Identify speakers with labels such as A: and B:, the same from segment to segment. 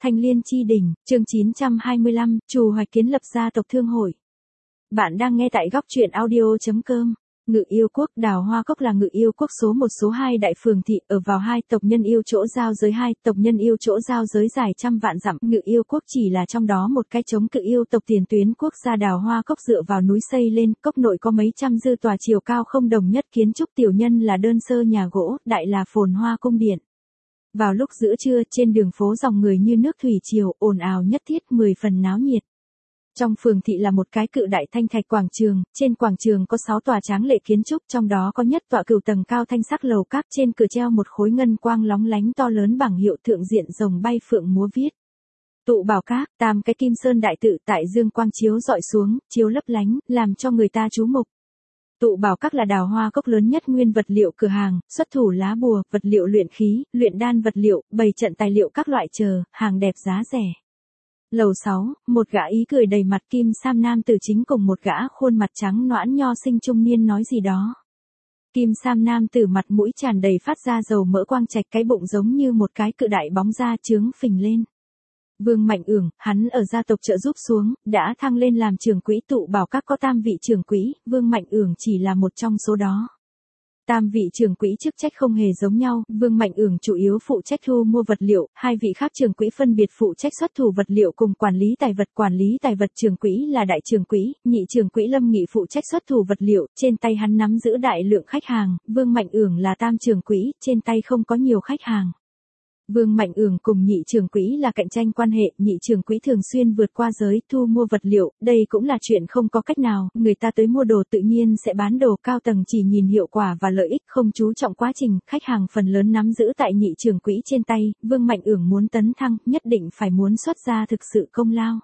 A: Thanh Liên Chi Đỉnh, chương 925, Trù Hoạch kiến lập gia tộc thương hội. Bạn đang nghe tại góc truyện audio.com. Ngự Yêu Quốc. Đào Hoa Cốc là Ngự Yêu Quốc số 1 số 2 đại phường thị, ở vào 2 tộc nhân yêu chỗ giao giới 2 tộc nhân yêu chỗ giao giới dài trăm vạn dặm. Ngự Yêu Quốc chỉ là trong đó một cái chống cự yêu tộc tiền tuyến quốc gia. Đào Hoa Cốc dựa vào núi xây lên, cốc nội có mấy trăm dư tòa chiều cao không đồng nhất kiến trúc, tiểu nhân là đơn sơ nhà gỗ, đại là phồn hoa cung điện. Vào lúc giữa trưa, trên đường phố dòng người như nước thủy triều, ồn ào nhất thiết, 10 phần náo nhiệt. Trong phường thị là một cái cự đại thanh thạch quảng trường, trên quảng trường có 6 tòa tráng lệ kiến trúc, trong đó có nhất tọa cửu tầng cao thanh sắc lầu các, trên cửa treo một khối ngân quang lóng lánh to lớn bảng hiệu thượng diện rồng bay phượng múa viết. Tụ Bảo Các, tam cái kim sơn đại tự tại dương quang chiếu dọi xuống, chiếu lấp lánh, làm cho người ta chú mục. Tụ Bảo Các là Đào Hoa Cốc lớn nhất nguyên vật liệu cửa hàng, xuất thủ lá bùa, vật liệu luyện khí, luyện đan vật liệu, bày trận tài liệu các loại chờ, hàng đẹp giá rẻ. Lầu 6, một gã ý cười đầy mặt kim sam nam tử chính cùng một gã khuôn mặt trắng nõn nho sinh trung niên nói gì đó. Kim sam nam tử mặt mũi tràn đầy phát ra dầu mỡ quang trạch, cái bụng giống như một cái cự đại bóng da trướng phình lên. Vương Mạnh Ưởng, hắn ở gia tộc trợ giúp xuống, đã thăng lên làm trưởng quỹ. Tụ Bảo Các có tam vị trưởng quỹ, Vương Mạnh Ưởng chỉ là một trong số đó. Tam vị trưởng quỹ chức trách không hề giống nhau, Vương Mạnh Ưởng chủ yếu phụ trách thu mua vật liệu, hai vị khác trưởng quỹ phân biệt phụ trách xuất thủ vật liệu cùng quản lý tài vật. Quản lý tài vật trưởng quỹ là đại trưởng quỹ, nhị trưởng quỹ Lâm Nghị phụ trách xuất thủ vật liệu, trên tay hắn nắm giữ đại lượng khách hàng. Vương Mạnh Ưởng là tam trưởng quỹ, trên tay không có nhiều khách hàng. Vương Mạnh Ưởng cùng nhị trưởng quỹ là cạnh tranh quan hệ, nhị trưởng quỹ thường xuyên vượt qua giới thu mua vật liệu, đây cũng là chuyện không có cách nào, người ta tới mua đồ tự nhiên sẽ bán đồ, cao tầng chỉ nhìn hiệu quả và lợi ích, không chú trọng quá trình, khách hàng phần lớn nắm giữ tại nhị trưởng quỹ trên tay. Vương Mạnh Ưởng muốn tấn thăng, nhất định phải muốn xuất ra thực sự công lao.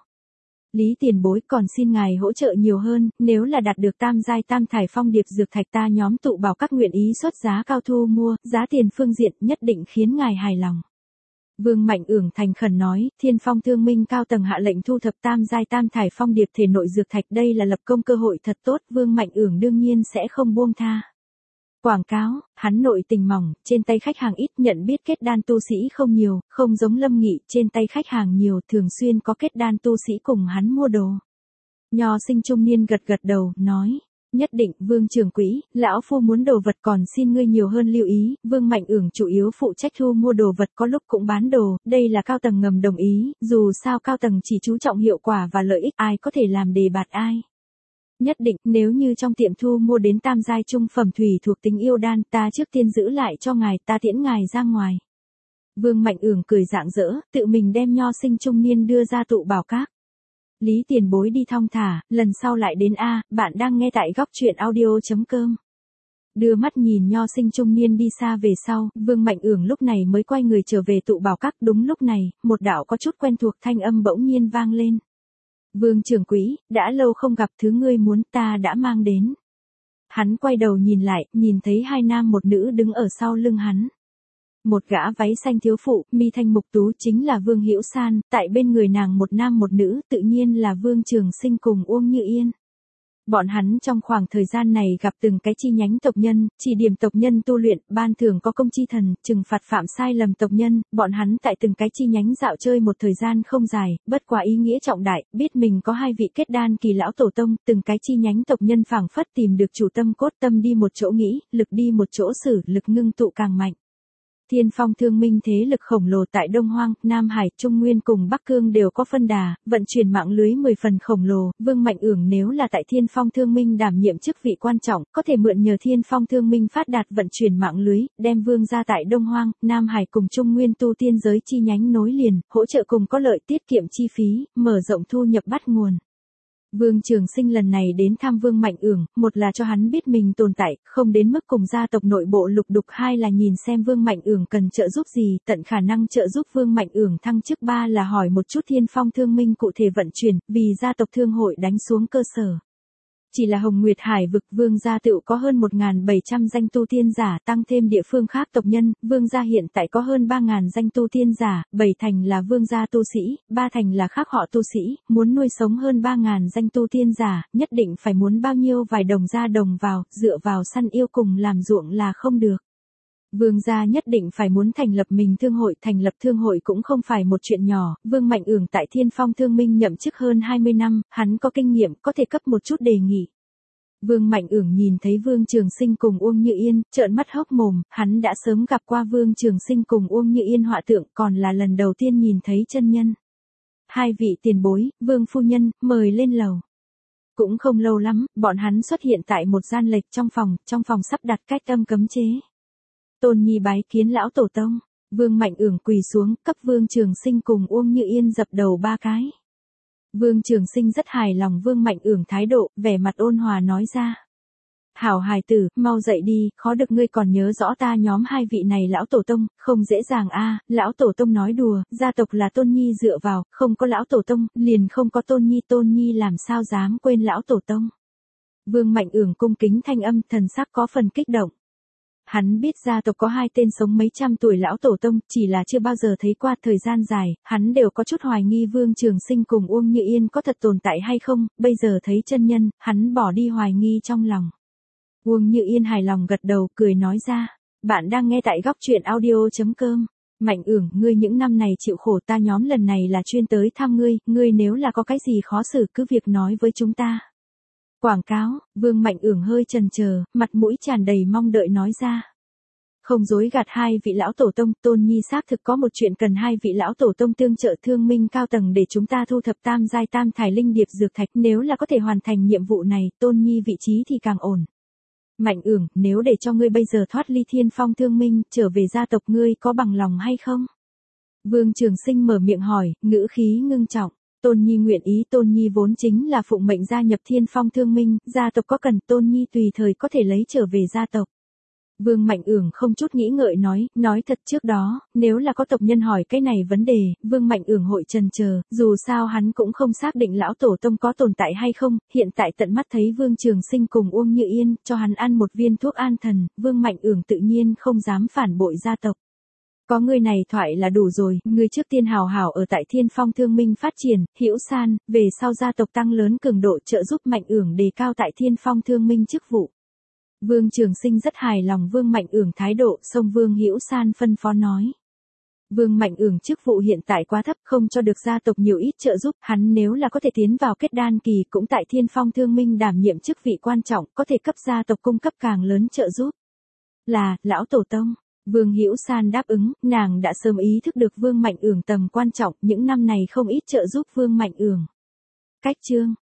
A: Lý tiền bối, còn xin ngài hỗ trợ nhiều hơn, nếu là đạt được tam giai tam thải phong điệp dược thạch, ta nhóm Tụ Bảo Các nguyện ý xuất giá cao thu mua, giá tiền phương diện nhất định khiến ngài hài lòng. Vương Mạnh Ưởng thành khẩn nói, Thiên Phong Thương Minh cao tầng hạ lệnh thu thập tam giai tam thải phong điệp thể nội dược thạch, đây là lập công cơ hội thật tốt, Vương Mạnh Ưởng đương nhiên sẽ không buông tha. Quảng cáo, hắn nội tình mỏng, trên tay khách hàng ít, nhận biết kết đan tu sĩ không nhiều, không giống Lâm Nghị, trên tay khách hàng nhiều, thường xuyên có kết đan tu sĩ cùng hắn mua đồ. Nho sinh trung niên gật gật đầu, nói. Nhất định, Vương trưởng quỹ, lão phu muốn đồ vật, còn xin ngươi nhiều hơn lưu ý. Vương Mạnh Ưởng chủ yếu phụ trách thu mua đồ vật, có lúc cũng bán đồ, đây là cao tầng ngầm đồng ý, dù sao cao tầng chỉ chú trọng hiệu quả và lợi ích, ai có thể làm đề bạt ai. Nhất định, nếu như trong tiệm thu mua đến tam giai trung phẩm thủy thuộc tính yêu đan, ta trước tiên giữ lại cho ngài, ta tiễn ngài ra ngoài. Vương Mạnh Ưởng cười rạng rỡ, tự mình đem nho sinh trung niên đưa ra Tụ Bảo Các. Lý tiền bối đi thong thả, lần sau lại đến a. Bạn đang nghe tại góc truyện audio.com. Đưa mắt nhìn nho sinh trung niên đi xa về sau, Vương Mạnh Ưởng lúc này mới quay người trở về Tụ Bảo Các. Đúng lúc này, một đạo có chút quen thuộc thanh âm bỗng nhiên vang lên. Vương trưởng quỹ, đã lâu không gặp, thứ ngươi muốn ta đã mang đến. Hắn quay đầu nhìn lại, nhìn thấy hai nam một nữ đứng ở sau lưng hắn. Một gã váy xanh thiếu phụ, mi thanh mục tú chính là Vương Hữu San, tại bên người nàng một nam một nữ, tự nhiên là Vương Trường Sinh cùng Uông Như Yên. Bọn hắn trong khoảng thời gian này gặp từng cái chi nhánh tộc nhân, chỉ điểm tộc nhân tu luyện, ban thưởng có công chi thần, trừng phạt phạm sai lầm tộc nhân, bọn hắn tại từng cái chi nhánh dạo chơi một thời gian không dài, bất quá ý nghĩa trọng đại, biết mình có hai vị kết đan kỳ lão tổ tông, từng cái chi nhánh tộc nhân phảng phất tìm được chủ tâm cốt, tâm đi một chỗ nghĩ, lực đi một chỗ xử, lực ngưng tụ càng mạnh. Thiên Phong Thương Minh thế lực khổng lồ tại Đông Hoang, Nam Hải, Trung Nguyên cùng Bắc Cương đều có phân đà, vận chuyển mạng lưới 10 phần khổng lồ. Vương Mạnh Ưởng nếu là tại Thiên Phong Thương Minh đảm nhiệm chức vị quan trọng, có thể mượn nhờ Thiên Phong Thương Minh phát đạt vận chuyển mạng lưới, đem Vương ra tại Đông Hoang, Nam Hải cùng Trung Nguyên tu tiên giới chi nhánh nối liền, hỗ trợ cùng có lợi, tiết kiệm chi phí, mở rộng thu nhập bắt nguồn. Vương Trường Sinh lần này đến thăm Vương Mạnh Ưởng, một là cho hắn biết mình tồn tại, không đến mức cùng gia tộc nội bộ lục đục, hai là nhìn xem Vương Mạnh Ưởng cần trợ giúp gì, tận khả năng trợ giúp Vương Mạnh Ưởng thăng chức, ba là hỏi một chút Thiên Phong Thương Minh cụ thể vận chuyển, vì gia tộc thương hội đánh xuống cơ sở. Chỉ là Hồng Nguyệt Hải vực Vương gia tự có hơn 1.700 danh tu tiên giả, tăng thêm địa phương khác tộc nhân, Vương gia hiện tại có hơn 3.000 danh tu tiên giả, 7 thành là Vương gia tu sĩ, 3 thành là khác họ tu sĩ, muốn nuôi sống hơn 3.000 danh tu tiên giả, nhất định phải muốn bao nhiêu vài đồng ra đồng vào, dựa vào săn yêu cùng làm ruộng là không được. Vương gia nhất định phải muốn thành lập mình thương hội, thành lập thương hội cũng không phải một chuyện nhỏ, Vương Mạnh Ưởng tại Thiên Phong Thương Minh nhậm chức hơn 20 năm, hắn có kinh nghiệm, có thể cấp một chút đề nghị. Vương Mạnh Ưởng nhìn thấy Vương Trường Sinh cùng Uông Như Yên, trợn mắt hốc mồm, hắn đã sớm gặp qua Vương Trường Sinh cùng Uông Như Yên họa tượng, còn là lần đầu tiên nhìn thấy chân nhân. Hai vị tiền bối, Vương phu nhân, mời lên lầu. Cũng không lâu lắm, bọn hắn xuất hiện tại một gian lệch trong phòng sắp đặt cách âm cấm chế. Tôn Nhi bái kiến lão tổ tông, Vương Mạnh Ưởng quỳ xuống, cấp Vương Trường Sinh cùng Uông Như Yên dập đầu 3 cái. Vương Trường Sinh rất hài lòng Vương Mạnh Ưởng thái độ, vẻ mặt ôn hòa nói ra. Hảo hài tử, mau dậy đi, khó được ngươi còn nhớ rõ ta nhóm hai vị này lão tổ tông, không dễ dàng a. Lão tổ tông nói đùa, gia tộc là Tôn Nhi dựa vào, không có lão tổ tông, liền không có Tôn Nhi làm sao dám quên lão tổ tông. Vương Mạnh Ưởng cung kính thanh âm, thần sắc có phần kích động. Hắn biết gia tộc có hai tên sống mấy trăm tuổi lão tổ tông, chỉ là chưa bao giờ thấy qua, thời gian dài, hắn đều có chút hoài nghi Vương Trường Sinh cùng Uông Như Yên có thật tồn tại hay không, bây giờ thấy chân nhân, hắn bỏ đi hoài nghi trong lòng. Uông Như Yên hài lòng gật đầu, cười nói ra, bạn đang nghe tại góc truyện audio.com. Mạnh Ưởng, ngươi những năm này chịu khổ, ta nhóm lần này là chuyên tới thăm ngươi nếu là có cái gì khó xử cứ việc nói với chúng ta. Quảng cáo, Vương Mạnh Ưởng hơi chần chờ, mặt mũi tràn đầy mong đợi nói ra. Không dối gạt hai vị lão tổ tông, Tôn Nhi xác thực có một chuyện cần hai vị lão tổ tông tương trợ Thương Minh cao tầng để chúng ta thu thập tam giai tam thải linh điệp dược thạch, nếu là có thể hoàn thành nhiệm vụ này, Tôn Nhi vị trí thì càng ổn. Mạnh Ưởng, nếu để cho ngươi bây giờ thoát ly Thiên Phong Thương Minh, trở về gia tộc ngươi có bằng lòng hay không? Vương Trường Sinh mở miệng hỏi, ngữ khí ngưng trọng. Tôn Nhi nguyện ý, Tôn Nhi vốn chính là phụng mệnh gia nhập Thiên Phong Thương Minh, gia tộc có cần Tôn Nhi tùy thời có thể lấy trở về gia tộc. Vương Mạnh Ưởng không chút nghĩ ngợi nói thật trước đó, nếu là có tộc nhân hỏi cái này vấn đề, Vương Mạnh Ưởng hội chần chờ, dù sao hắn cũng không xác định lão tổ tông có tồn tại hay không, hiện tại tận mắt thấy Vương Trường Sinh cùng Uông Như Yên, cho hắn ăn một viên thuốc an thần, Vương Mạnh Ưởng tự nhiên không dám phản bội gia tộc. Có người này thoại là đủ rồi, người trước tiên hào hảo ở tại Thiên Phong Thương Minh phát triển, hữu san, về sau gia tộc tăng lớn cường độ trợ giúp Mạnh Ưởng đề cao tại Thiên Phong Thương Minh chức vụ. Vương Trường Sinh rất hài lòng Vương Mạnh Ưởng thái độ, xông Vương hữu san phân phó nói. Vương Mạnh Ưởng chức vụ hiện tại quá thấp, không cho được gia tộc nhiều ít trợ giúp, hắn nếu là có thể tiến vào kết đan kỳ cũng tại Thiên Phong Thương Minh đảm nhiệm chức vị quan trọng, có thể cấp gia tộc cung cấp càng lớn trợ giúp. Là, lão tổ tông. Vương Hữu San đáp ứng, nàng đã sớm ý thức được Vương Mạnh Ưởng tầm quan trọng, những năm này không ít trợ giúp Vương Mạnh Ưởng. Cách chương